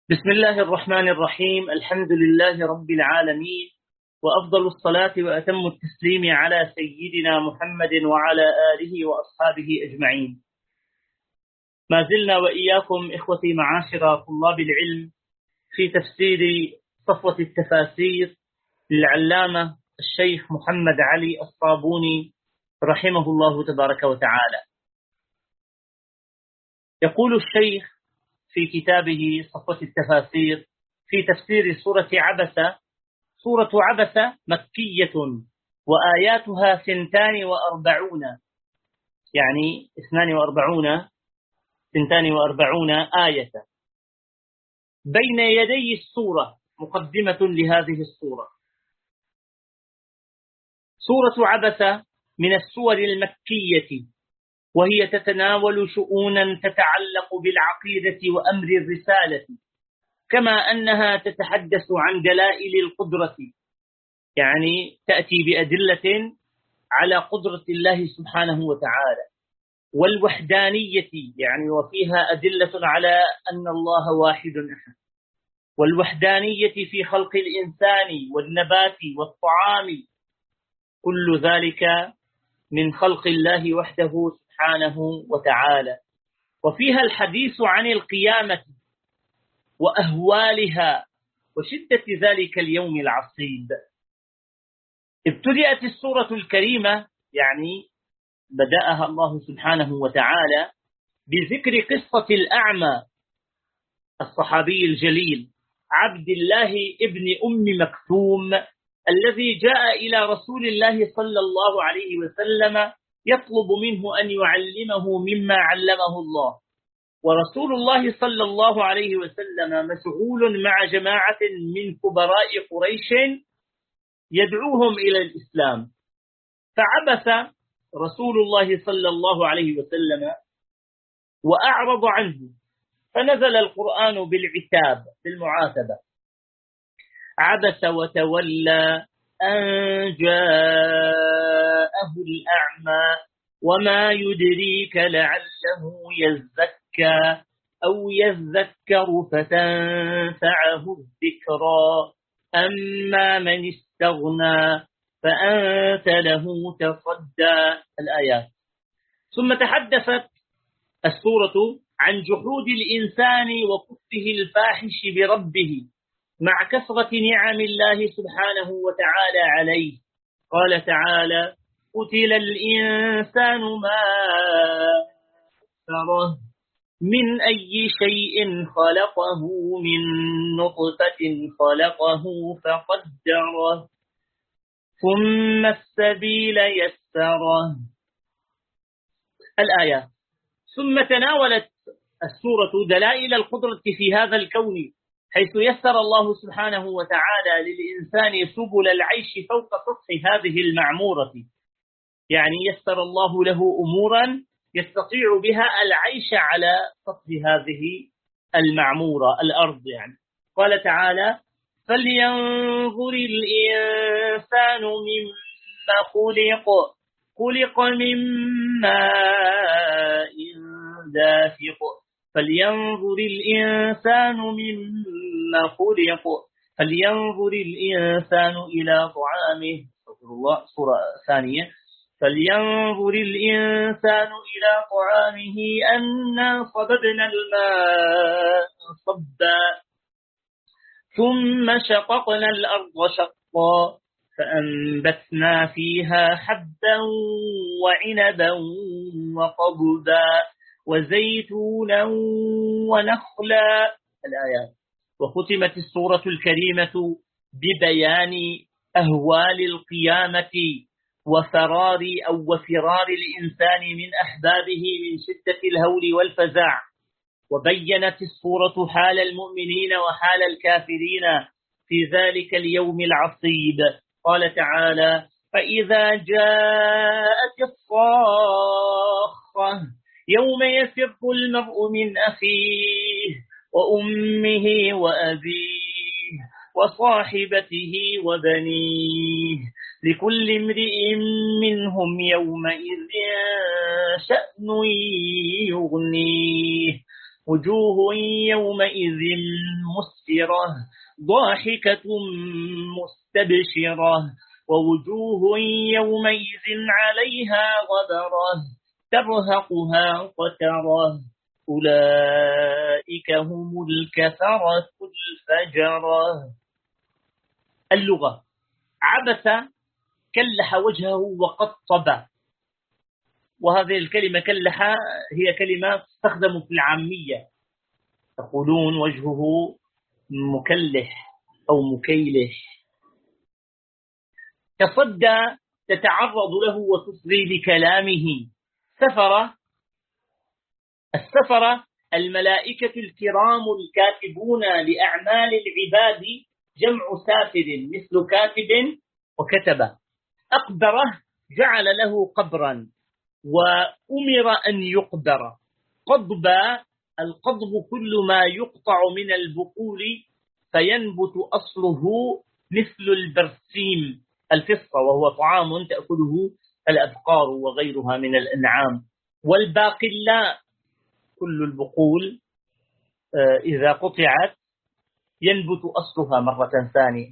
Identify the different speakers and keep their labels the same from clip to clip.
Speaker 1: بسم الله الرحمن الرحيم. الحمد لله رب العالمين، وأفضل الصلاة وأتم التسليم على سيدنا محمد وعلى آله وأصحابه أجمعين. ما زلنا وإياكم إخوتي معاشر طلاب العلم في تفسير صفوة التفاسير للعلامة الشيخ محمد علي الصابوني رحمه الله تبارك وتعالى. يقول الشيخ في كتابه صفوة التفاسير في تفسير سورة عبسة: سورة عبسة مكية وآياتها 42، يعني 42 آية. بين يدي السورة مقدمة لهذه السورة. سورة عبسة من السور المكية، وهي تتناول شؤونا تتعلق بالعقيدة وأمر الرسالة، كما أنها تتحدث عن دلائل القدرة، يعني تأتي بأدلة على قدرة الله سبحانه وتعالى، والوحدانية، يعني وفيها أدلة على أن الله واحد أحد، والوحدانية في خلق الإنسان والنبات والطعام، كل ذلك من خلق الله وحده سبحانه وتعالى. وفيها الحديث عن القيامة وأهوالها وشدة ذلك اليوم العصيب. ابتدأت السورة الكريمة، يعني بدأها الله سبحانه وتعالى بذكر قصة الأعمى الصحابي الجليل عبد الله ابن أم مكتوم، الذي جاء إلى رسول الله صلى الله عليه وسلم يطلب منه أن يعلمه مما علمه الله، ورسول الله صلى الله عليه وسلم مشغول مع جماعة من كبراء قريش يدعوهم إلى الإسلام. فعبس رسول الله صلى الله عليه وسلم وأعرض عنه، فنزل القرآن بالعتاب، بالمعاتبة: عبس وتولى أن جاءه الأعمى وما يدريك لعله يزكى أو يذكر فتنفعه الذكرى أما من استغنى فأنت له تصدى. الآيات. ثم تحدثت السورة عن جحود الإنسان وكفره الفاحش بربه مع كثرة نعم الله سبحانه وتعالى عليه. قال تعالى: قتل الإنسان ما أكفره من أي شيء خلقه من نطفة خلقه فقدره ثم السبيل يسره. الآيات. ثم تناولت السورة دلائل القدرة في هذا الكون، حيث يسر الله سبحانه وتعالى للإنسان سبل العيش فوق سطح هذه المعمورة، يعني يسر الله له أمورا يستطيع بها العيش على سطح هذه المعمورة، الأرض يعني. قال تعالى: فلينظر الإنسان مما خلق من ماء دافق. فلينظر الإنسان مما خلق. فلينظر الإنسان إلى طعامه. الله. سورة ثانية. فلينظر الإنسان إلى طعامه أنا صببنا الماء صبا ثم شققنا الأرض شقا فأنبتنا فيها حبا وعنبا وقضبا وزيتونا ونخلا. الآيات. وختمت السورة الكريمة ببيان أهوال القيامة وفرار الإنسان من أحبابه من شدة الهول والفزع. وبينت السورة حال المؤمنين وحال الكافرين في ذلك اليوم العصيب. قال تعالى: فإذا جاءت الصاخة يوم يفر المرء من أخيه وأمه وأبيه وصاحبته وبنيه لكل امرئ منهم يومئذ شأن يغنيه وجوه يومئذ مسفرة ضاحكة مستبشرة ووجوه يومئذ عليها غبرة ترهقها قترة أولئك هم الكفرة الفجرة. اللغة: عبس كلح وجهه وقطب، وهذه الكلمة كلح هي كلمة تستخدم في العامية، يقولون وجهه مكلح أو مكيلح. تصدى تتعرض له وتصغي لكلامه. السفرة الملائكة الكرام الكاتبون لأعمال العباد، جمع سافر مثل كاتب وكتب. أقبره جعل له قبرا وأمر أن يقبر. قضب: القضب كل ما يقطع من البقول فينبت أصله مثل البرسيم الفصة، وهو طعام تأكله الأبقار وغيرها من الأنعام. والباقلاء كل البقول إذا قطعت ينبت أصلها مرة ثانية.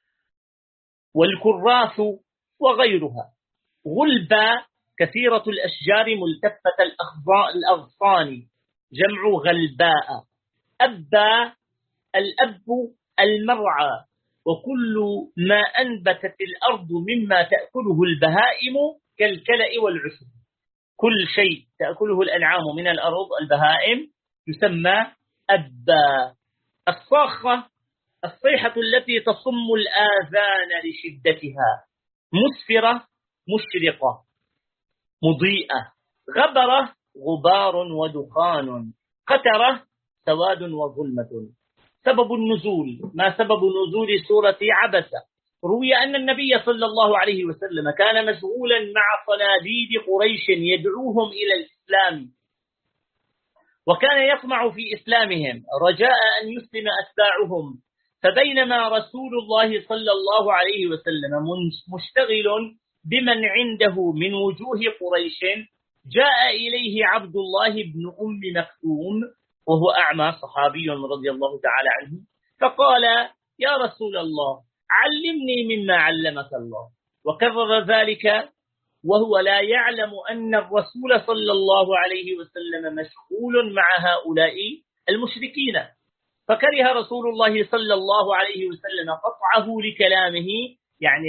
Speaker 1: والكراث وغيرها. غلبة: كثيرة الأشجار ملتفة الأغصان، جمع غلباء. أبا: الأب المرعى، وكل ما أنبتت الأرض مما تأكله البهائم كالكلأ والعشب. كل شيء تأكله الأنعام من الأرض البهائم يسمى أبا. الصاخة: الصيحة التي تصم الآذان لشدتها. مسفرة: مشرقة مضيئة. غبرة: غبار ودخان. قترة: سواد وظلمة. سبب النزول. ما سبب نزول سورة عبسة؟ روي أن النبي صلى الله عليه وسلم كان مشغولا مع صناديد قريش يدعوهم إلى الإسلام، وكان يطمع في إسلامهم رجاء أن يسلم أتباعهم. فبينما رسول الله صلى الله عليه وسلم مشتغل بمن عنده من وجوه قريش، جاء إليه عبد الله بن أم مكتوم وهو أعمى، صحابي رضي الله تعالى عنه، فقال: يا رسول الله، علمني مما علمك الله. وكرر ذلك وهو لا يعلم أن الرسول صلى الله عليه وسلم مشغول مع هؤلاء المشركين. فكره رسول الله صلى الله عليه وسلم قطعه لكلامه، يعني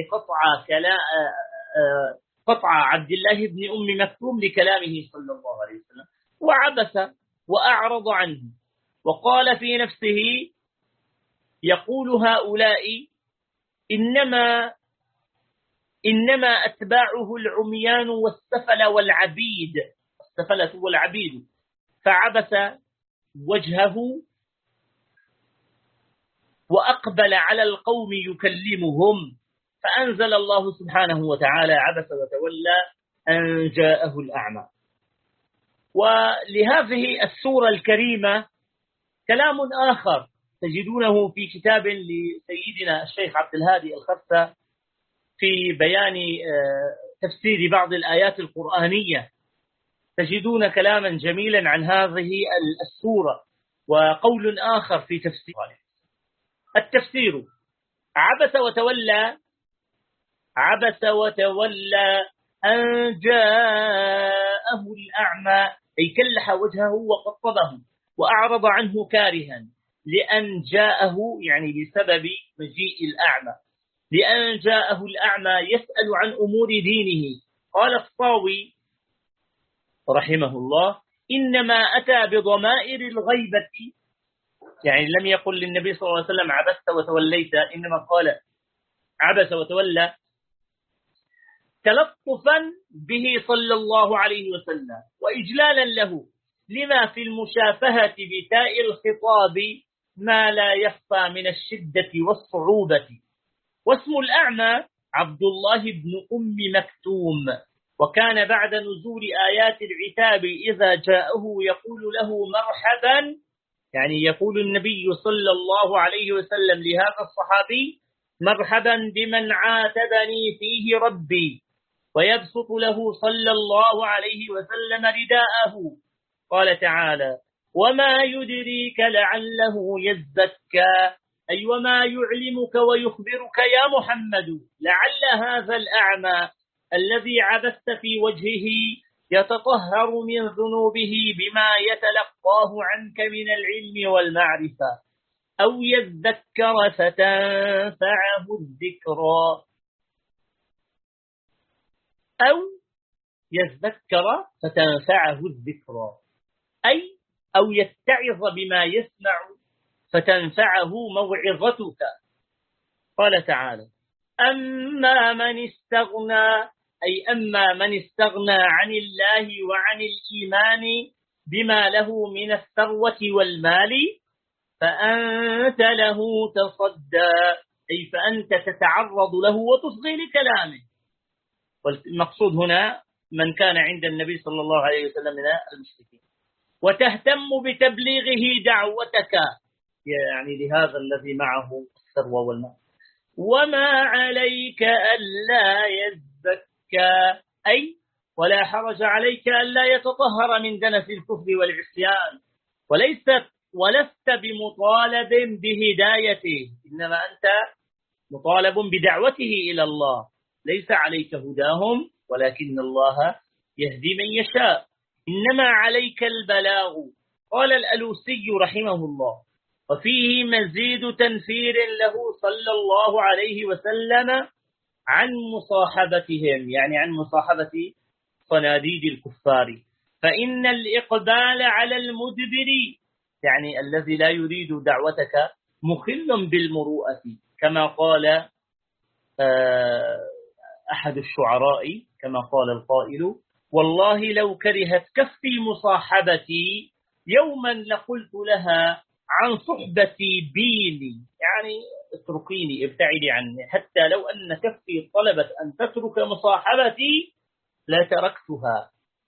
Speaker 1: قطع عبد الله بن أم مكتوم لكلامه صلى الله عليه وسلم، وعبس وأعرض عنه، وقال في نفسه: يقول هؤلاء إنما أتباعه العميان والسفل والعبيد. السفلة والعبيد. فعبس وجهه وأقبل على القوم يكلمهم، فأنزل الله سبحانه وتعالى: عبس وتولى أن جاءه الأعمى. ولهذه السورة الكريمة كلام آخر تجدونه في كتاب لسيدنا الشيخ عبد الهادي الخرسة في بيان تفسير بعض الآيات القرآنية. تجدون كلاما جميلا عن هذه السورة. وقول آخر في تفسير التفسير: عبس وتولى أن جاءه الأعمى، أي كلح وجهه وقطبه وأعرض عنه كارها، لأن جاءه يعني بسبب مجيء الأعمى، لأن جاءه الأعمى يسأل عن أمور دينه. قال الطاوي رحمه الله: إنما أتى بضمائر الغيبة، يعني لم يقل للنبي صلى الله عليه وسلم عبست وتوليت، إنما قال عبس وتولى تلطفا به صلى الله عليه وسلم وإجلالا له، لما في المشافهة بتاء الخطاب ما لا يخفى من الشدة والصعوبة. واسم الأعمى عبد الله بن أم مكتوم، وكان بعد نزول آيات العتاب إذا جاءه يقول له مرحبا، يعني يقول النبي صلى الله عليه وسلم لهذا الصحابي: مرحبا بمن عاتبني فيه ربي، ويبسط له صلى الله عليه وسلم رداءه. قال تعالى: وما يدريك لعله يزكى، أي وما يعلمك ويخبرك يا محمد لعل هذا الأعمى الذي عبثت في وجهه يتطهر من ذنوبه بما يتلقاه عنك من العلم والمعرفة، أو يذكر فتنفعه الذكرى، أو يذكر فتنفعه الذكرى، أو يتعظ بما يسمع فتنفعه موعظتك. قال تعالى: أما من استغنى، أي أما من استغنى عن الله وعن الإيمان بما له من الثروة والمال فأنت له تصدى، أي فأنت تتعرض له وتصغي لكلامه. والمقصود هنا من كان عند النبي صلى الله عليه وسلم من المشركين، وتهتم بتبليغه دعوتك، يعني لهذا الذي معه الثروة والمال. وما عليك ألا يزكى، أي ولا حرج عليك ألا يتطهر من دنس الكفر والعصيان، ولست بمطالب بهدايته، إنما أنت مطالب بدعوته إلى الله، ليس عليك هداهم ولكن الله يهدي من يشاء، إنما عليك البلاغ. قال الألوسي رحمه الله: وفيه مزيد تنفير له صلى الله عليه وسلم عن مصاحبتهم، يعني عن مصاحبة صناديد الكفار، فإن الإقبال على المدبر، يعني الذي لا يريد دعوتك، مخل بالمروءة، كما قال أحد الشعراء، كما قال القائل: والله لو كرهت كفي مصاحبتي يوما لقلت لها عن صحبتي بيني، يعني اتركيني، ابتعدي عني، حتى لو أن كفي طلبت أن تترك مصاحبتي لتركتها.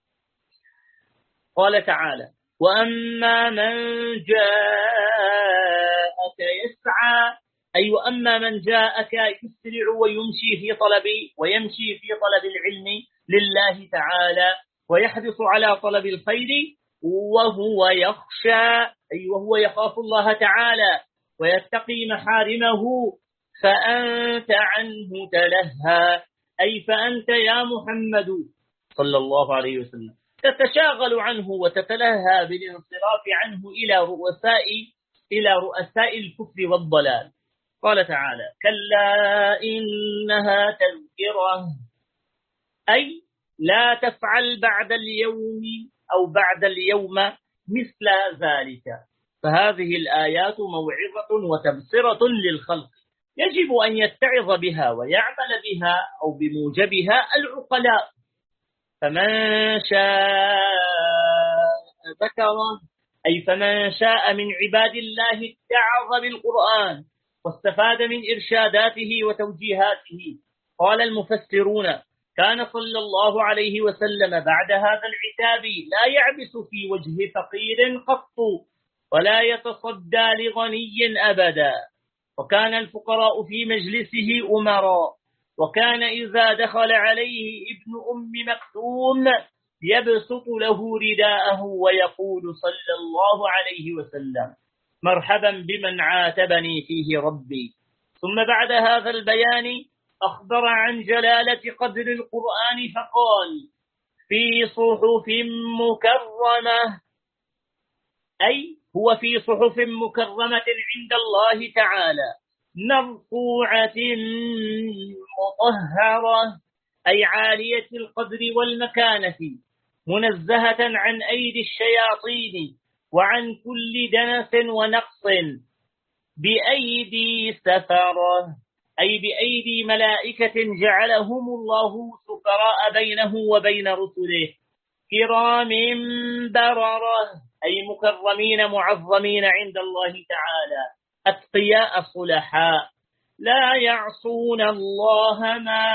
Speaker 1: قال تعالى: وأما من جاءك يسعى، أي وأما من جاءك يسرع ويمشي في طلب العلم لله تعالى، ويحرص على طلب الخير، وهو يخشى، أي وهو يخاف الله تعالى ويتقي محارمه، فأنت عنه تلهى، أي فأنت يا محمد صلى الله عليه وسلم تتشاغل عنه وتتلهى بالانصراف عنه إلى رؤساء الكفر والضلال. قال تعالى: كلا إنها تذكرة، أي لا تفعل بعد اليوم أو بعد اليوم مثل ذلك. فهذه الآيات موعظة وتبصرة للخلق، يجب أن يتعظ بها ويعمل بها أو بموجبها العقلاء. فمن شاء ذكره، أي فمن شاء من عباد الله اتعظ بالقرآن واستفاد من إرشاداته وتوجيهاته. قال المفسرون: كان صلى الله عليه وسلم بعد هذا العتاب لا يعبس في وجه فقير قط ولا يتصدى لغني أبدا، وكان الفقراء في مجلسه أمراء، وكان إذا دخل عليه ابن أم مكتوم يبسط له رداءه ويقول صلى الله عليه وسلم: مرحبا بمن عاتبني فيه ربي. ثم بعد هذا البيان أخبر عن جلالة قدر القرآن فقال: في صحف مكرمة، أي هو في صحف مكرمة عند الله تعالى، مرفوعة مطهرة، أي عالية القدر والمكانة، منزهة عن أيدي الشياطين وعن كل دنس ونقص، بأيدي سفرة، أي بأيدي ملائكة جعلهم الله سفراء بينه وبين رسله، كرام بررة، أي مكرمين معظمين عند الله تعالى، أتقياء صلحاء، لا يعصون الله ما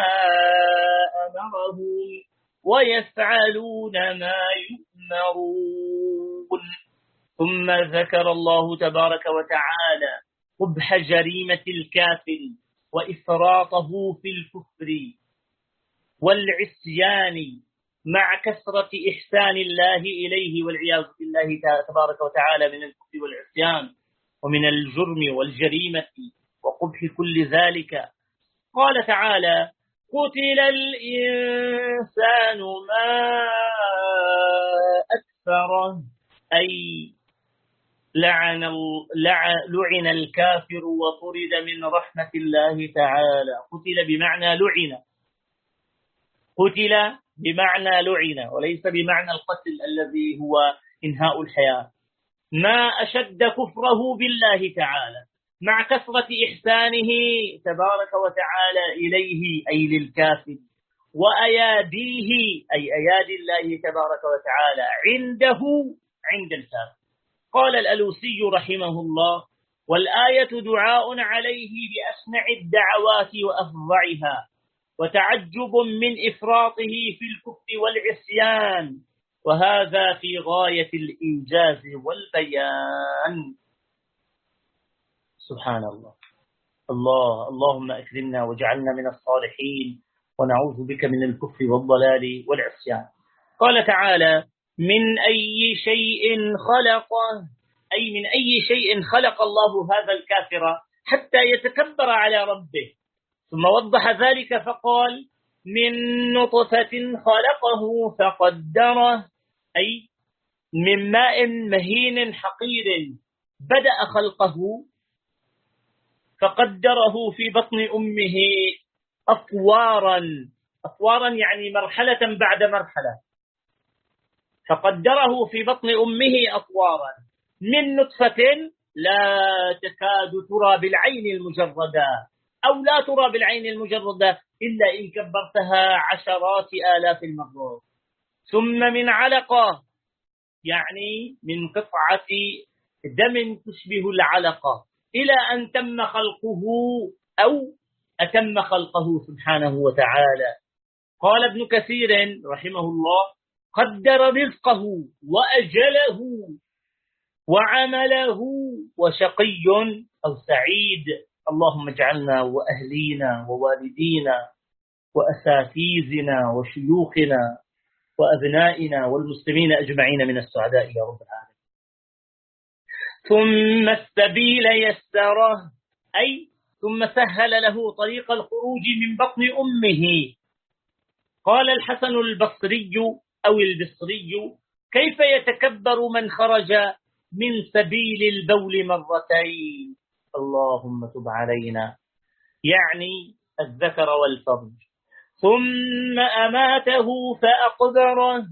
Speaker 1: أمرهم ويفعلون ما يؤمرون. ثم ذكر الله تبارك وتعالى قبح جريمة الكافر وإفراطه في الكفر والعصيان مع كثرة إحسان الله إليه والعياذ بالله تبارك وتعالى من الكفر والعصيان ومن الجرم والجريمة وقبح كل ذلك. قال تعالى: قتل الإنسان ما أكفره، أي لعن الكافر وطرد من رحمة الله تعالى. قتل بمعنى لعن، قتل بمعنى لعن وليس بمعنى القتل الذي هو إنهاء الحياة. ما أشد كفره بالله تعالى مع كثرة إحسانه تبارك وتعالى إليه أي للكافر، وأياديه أي أيادي الله تبارك وتعالى عنده عند الكافر. قال الألوسي رحمه الله: والآية دعاء عليه بأسمع الدعوات وأفظعها، وتعجب من إفراطه في الكفر والعصيان، وهذا في غاية الإيجاز والبيان. سبحان الله. اللهم أكرمنا واجعلنا من الصالحين، ونعوذ بك من الكفر والضلال والعصيان. قال تعالى: من أي شيء خلقه، أي من أي شيء خلق الله هذا الكافر حتى يتكبر على ربه. ثم وضح ذلك فقال: من نطفة خلقه فقدره، أي من ماء مهين حقير بدأ خلقه فقدره في بطن أمه أطوارا يعني مرحلة بعد مرحلة، فقدره في بطن أمه أطوارا من نطفة لا تكاد ترى بالعين المجردة، أو لا ترى بالعين المجردة إلا إن كبرتها عشرات آلاف المرات، ثم من علقة يعني من قطعة دم تشبه العلقة، إلى أن تم خلقه أو أتم خلقه سبحانه وتعالى. قال ابن كثير رحمه الله: قدر رزقه وأجله وعمله وشقي أو سعيد. اللهم اجعلنا وأهلينا ووالدينا وأساتذتنا وشيوخنا وأبنائنا والمسلمين أجمعين من السعداء يا رب العالمين. ثم السبيل يسره، أي ثم سهل له طريق الخروج من بطن أمه. قال الحسن البصري أو البصري: كيف يتكبر من خرج من سبيل البول مرتين. اللهم تب علينا، يعني الذكر والفرج. ثم أماته فأقبره،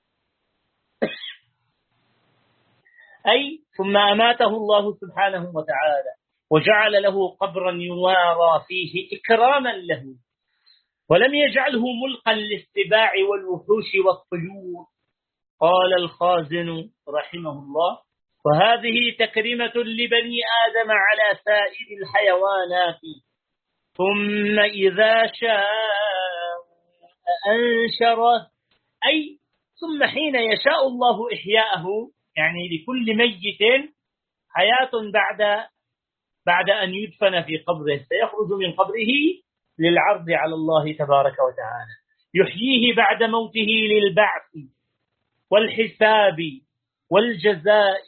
Speaker 1: أي ثم أماته الله سبحانه وتعالى وجعل له قبرا يوارى فيه إكراما له، ولم يجعله ملقا للسباع والوحوش والطيور. قال الخازن رحمه الله: وهذه تكريمة لبني آدم على سائر الحيوانات. ثم إذا شاء أنشره، أي ثم حين يشاء الله إحياءه، يعني لكل ميت حياة بعد أن يدفن في قبره، سيخرج من قبره للعرض على الله تبارك وتعالى، يحييه بعد موته للبعث والحساب والجزاء.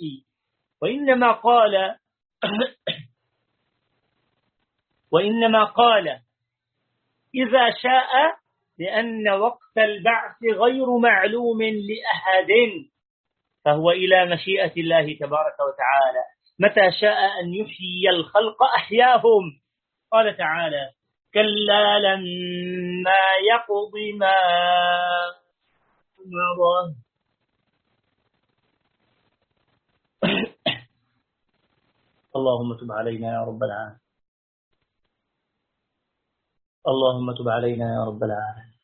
Speaker 1: وإنما قال إذا شاء، لأن وقت البعث غير معلوم لأحد، فهو إلى مشيئة الله تبارك وتعالى، متى شاء أن يحيي الخلق أحياهم. قال تعالى: كلا لما يقض ما أمره. اللهم تب علينا يا رب العالمين، اللهم تب علينا يا رب العالمين.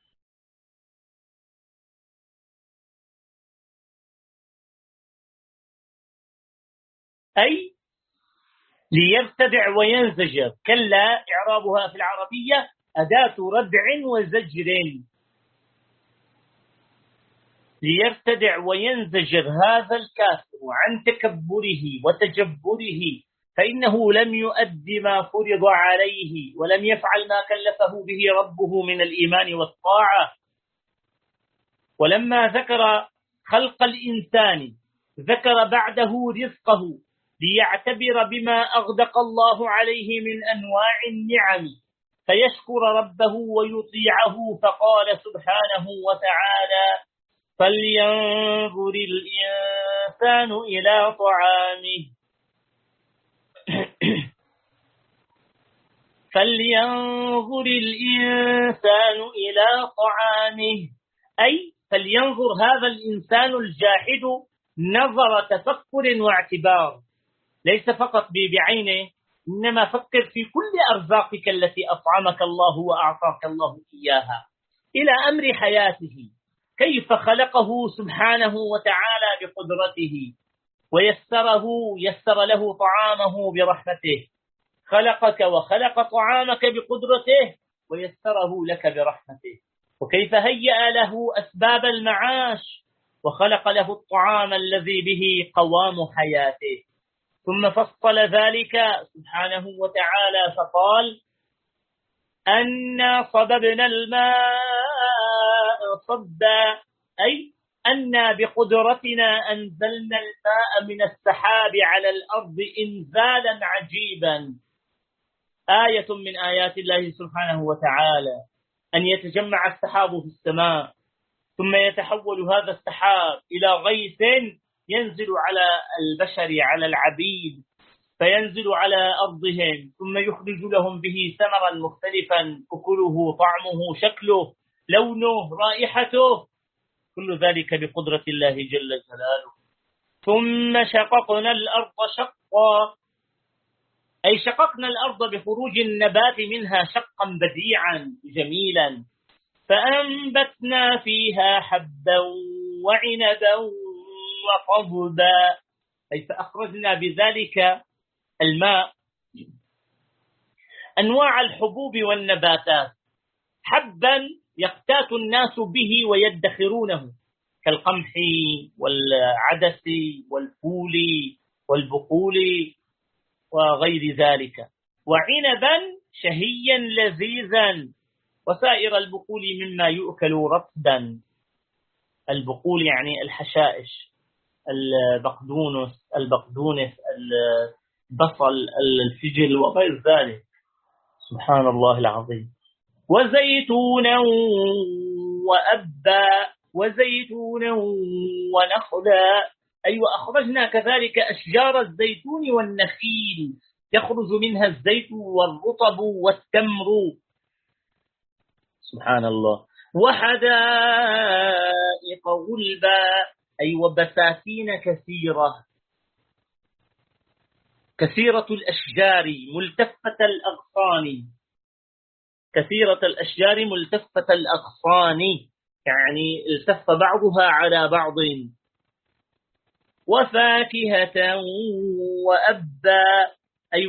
Speaker 1: أي ليرتدع وينزجر. كلا إعرابها في العربية أداة ردع وزجر. ليرتدع وينزجر هذا الكافر عن تكبره وتجبره، فإنه لم يؤد ما فرض عليه ولم يفعل ما كلفه به ربه من الإيمان والطاعة. ولما ذكر خلق الإنسان ذكر بعده رزقه ليعتبر بما أغدق الله عليه من أنواع النعم فيشكر ربه ويطيعه، فقال سبحانه وتعالى: فلينظر الإنسان إلى طعامه فلينظر الإنسان إلى طعامه، أي فلينظر هذا الإنسان الجاحد نظر تفكر واعتبار، ليس فقط بعينه، إنما فكر في كل أرزاقك التي أطعمك الله وأعطاك الله إياها، إلى أمر حياته، كيف خلقه سبحانه وتعالى بقدرته يسر له طعامه برحمته، خلقك وخلق طعامك بقدرته ويسره لك برحمته، وكيف هيأ له أسباب المعاش وخلق له الطعام الذي به قوام حياته، ثم فصل ذلك سبحانه وتعالى فقال: أنا صببنا الماء صبا، أي أنا بقدرتنا أنزلنا الماء من السحاب على الأرض إنزالا عجيبا. آية من آيات الله سبحانه وتعالى أن يتجمع السحاب في السماء ثم يتحول هذا السحاب إلى غيث ينزل على البشر، على العبيد، فينزل على أرضهم ثم يخرج لهم به ثمرا مختلفا، أكله، طعمه، شكله، لونه، رائحته، كل ذلك بقدرة الله جل جلاله. ثم شققنا الأرض شقا، أي شققنا الأرض بخروج النبات منها شقا بديعا جميلا، فأنبتنا فيها حبا وعنبا وقضبا، أي فأخرجنا بذلك الماء أنواع الحبوب والنباتات، حبا يقتات الناس به ويدخرونه كالقمح والعدس والفول والبقول وغير ذلك، وعنبا شهيا لذيذا، وسائر البقول مما يؤكل رطبا، البقول يعني الحشائش، البقدونس، البصل، الفجل وغير ذلك، سبحان الله العظيم. وزيتونا وأبا، وزيتونا ونخلا، أي وأخرجنا كذلك أشجار الزيتون والنخيل يخرج منها الزيت والرطب والتمر، سبحان الله. وحدائق غلبا، أي وبساتين كثيرة الأشجار ملتفة الأغصان، كثيرة الأشجار ملتفة الأغصان، يعني التف بعضها على بعض. وفاكهة وأبا، أي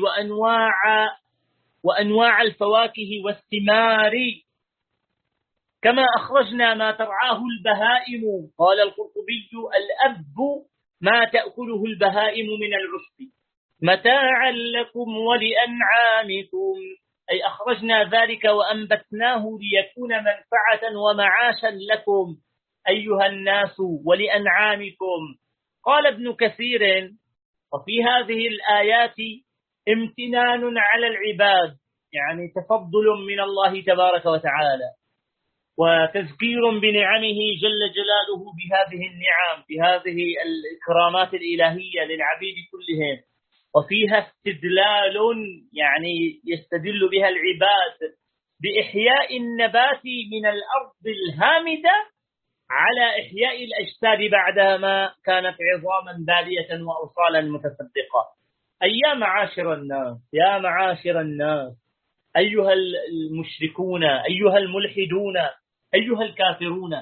Speaker 1: وأنواع الفواكه والثمار، كما أخرجنا ما ترعاه البهائم. قال القرطبي: الأب ما تأكله البهائم من العشب متاعا لكم ولأنعامكم، أي أخرجنا ذلك وأنبتناه ليكون منفعة ومعاشا لكم أيها الناس ولأنعامكم. قال ابن كثير: وفي هذه الآيات امتنان على العباد، يعني تفضل من الله تبارك وتعالى، وتذكير بنعمه جل جلاله بهذه النعم، بهذه الإكرامات الإلهية للعبيد كلهم، وفيها استدلال، يعني يستدل بها العباد بإحياء النبات من الأرض الهامدة على إحياء الأجساد بعدما كانت عظاما بالية وأوصالا متصدقة. أي يا معاشر الناس، يا معاشر الناس، أيها المشركون، أيها الملحدون، أيها الكافرون،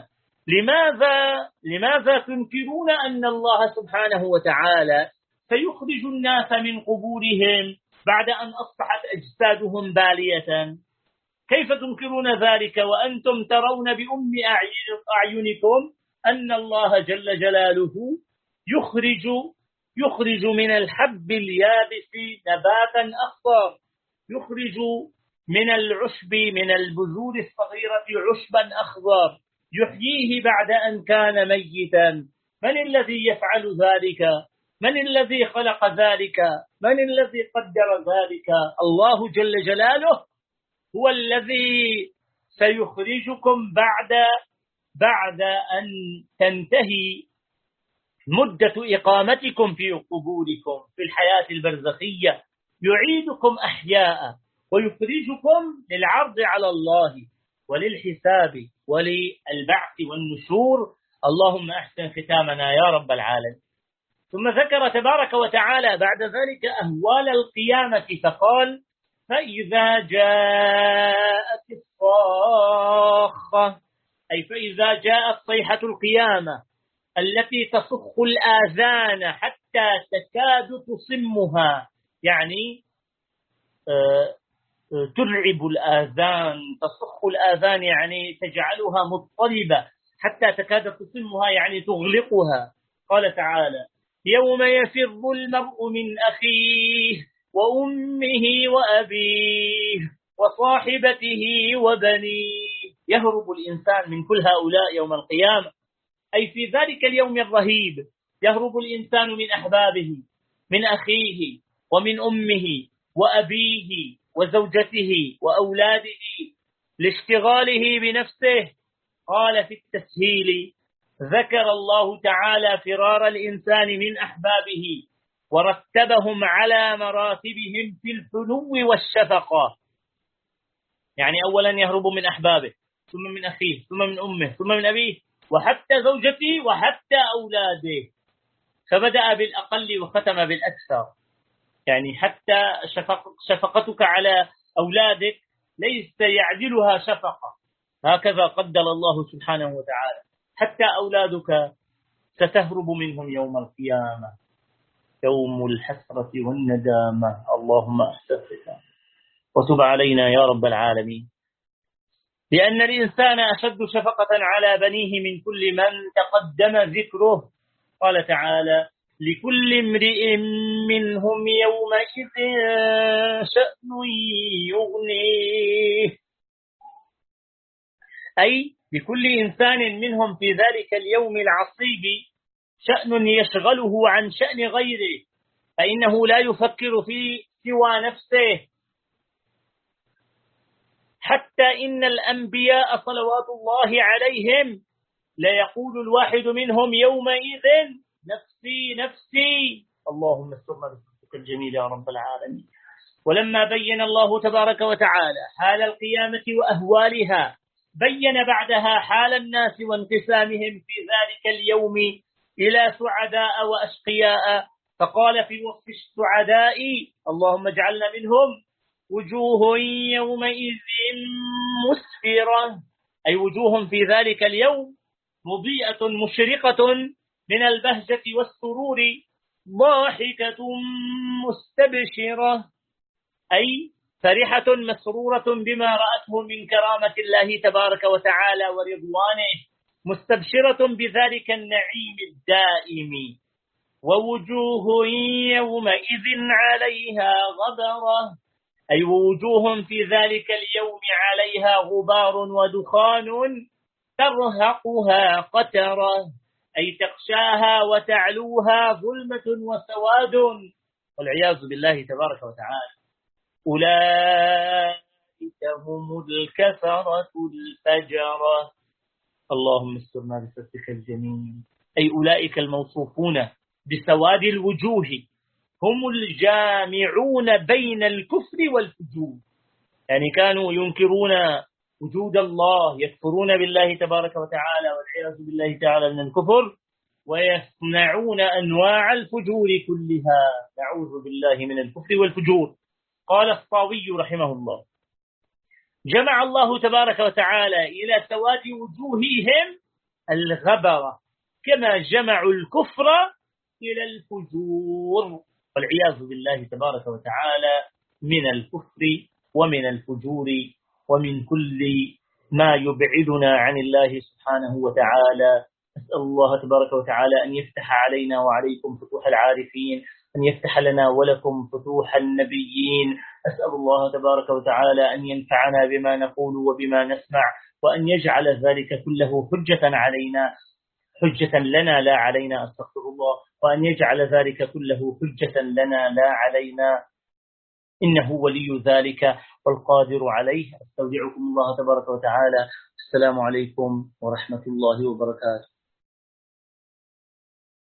Speaker 1: لماذا تنكرون أن الله سبحانه وتعالى سيخرج الناس من قبورهم بعد أن أصبحت أجسادهم بالية؟ كيف تنكرون ذلك وأنتم ترون بأم أعينكم أن الله جل جلاله يخرج من الحب اليابس نباتا أخضر، يخرج من العشب، من البذور الصغيرة عشبا أخضر، يحييه بعد أن كان ميتا. من الذي يفعل ذلك؟ من الذي خلق ذلك؟ من الذي قدر ذلك؟ الله جل جلاله هو الذي سيخرجكم بعد أن تنتهي مدة إقامتكم في قبوركم في الحياة البرزخية، يعيدكم أحياء ويخرجكم للعرض على الله وللحساب وللبعث والنشور. اللهم أحسن ختامنا يا رب العالمين. ثم ذكر تبارك وتعالى بعد ذلك أهوال القيامة فقال: فإذا جاءت الصاخة، أي فإذا جاءت صيحة القيامة التي تصخ الآذان حتى تكاد تصمها، يعني ترعب الآذان، تصخ الآذان يعني تجعلها مضطربة حتى تكاد تصمها يعني تغلقها. قال تعالى: يوم يفر المرء من أخيه وأمه وأبيه وصاحبته وبنيه. يهرب الإنسان من كل هؤلاء يوم القيامة، أي في ذلك اليوم الرهيب يهرب الإنسان من أحبابه، من أخيه ومن أمه وأبيه وزوجته وأولاده لاشتغاله بنفسه. قال في التسهيل: ذكر الله تعالى فرار الإنسان من أحبابه ورتبهم على مراتبهم في الحنو والشفقة. يعني أولا يهرب من أحبابه، ثم من أخيه، ثم من أمه، ثم من أبيه، وحتى زوجته وحتى أولاده. فبدأ بالأقل وختم بالأكثر، يعني حتى شفقتك على أولادك ليس يعدلها شفقة، هكذا قدر الله سبحانه وتعالى. حتى أولادك ستهرب منهم يوم القيامة، يوم الحسرة والندامة. اللهم أحسن وتب علينا يا رب العالمين. لأن الإنسان أشد شفقة على بنيه من كل من تقدم ذكره. قال تعالى: لكل امرئ منهم يومئذ شأن يغنيه، أي لكل إنسان منهم في ذلك اليوم العصيب شأن يشغله عن شأن غيره، فإنه لا يفكر في سوى نفسه. حتى إن الأنبياء صلوات الله عليهم لا يقول الواحد منهم يومئذ: نفسي نفسي. اللهم استرنا بصدقك الجميل يا رب العالمين. ولما بين الله تبارك وتعالى حال القيامة وأهوالها، بين بعدها حال الناس وانقسامهم في ذلك اليوم إلى سعداء وأشقياء. فقال في وصف السعداء: اللهم اجعلنا منهم: وجوه يومئذ مسفرة، أي وجوه في ذلك اليوم مضيئة مشرقة من البهجة والسرور، ضاحكة مستبشرة، أي فرحة مسرورة بما رأته من كرامة الله تبارك وتعالى ورضوانه، مستبشرة بذلك النعيم الدائم. ووجوه يومئذ عليها غبرة، أي وجوه في ذلك اليوم عليها غبار ودخان ترهقها قترة، أي تغشاها وتعلوها ظلمة وسواد، والعياذ بالله تبارك وتعالى. أولئك هم الكفرة الفجرة. اللهم استرنا بسترك الجميل. أي أولئك الموصوفون بسواد الوجوه هم الجامعون بين الكفر والفجور، يعني كانوا ينكرون وجود الله، يكفرون بالله تبارك وتعالى والعياذ بالله تعالى من الكفر، ويصنعون أنواع الفجور كلها. نعوذ بالله من الكفر والفجور. قال الطاوي رحمه الله: جمع الله تبارك وتعالى إلى سواد وجوههم الغبرة، كما جمعوا الكفر إلى الفجور، والعياذ بالله تبارك وتعالى من الكفر ومن الفجور ومن كل ما يبعدنا عن الله سبحانه وتعالى. أسأل الله تبارك وتعالى أن يفتح علينا وعليكم فتوح العارفين، أن يفتح لنا ولكم فتوح النبيين. أسأل الله تبارك وتعالى أن ينفعنا بما نقول وبما نسمع، وأن يجعل ذلك كله حجة علينا، حجة لنا لا علينا، أستغفر الله، وأن يجعل ذلك كله حجة لنا لا علينا، إنه ولي ذلك والقادر عليه. أستودعكم الله تبارك وتعالى. السلام عليكم ورحمة الله وبركاته.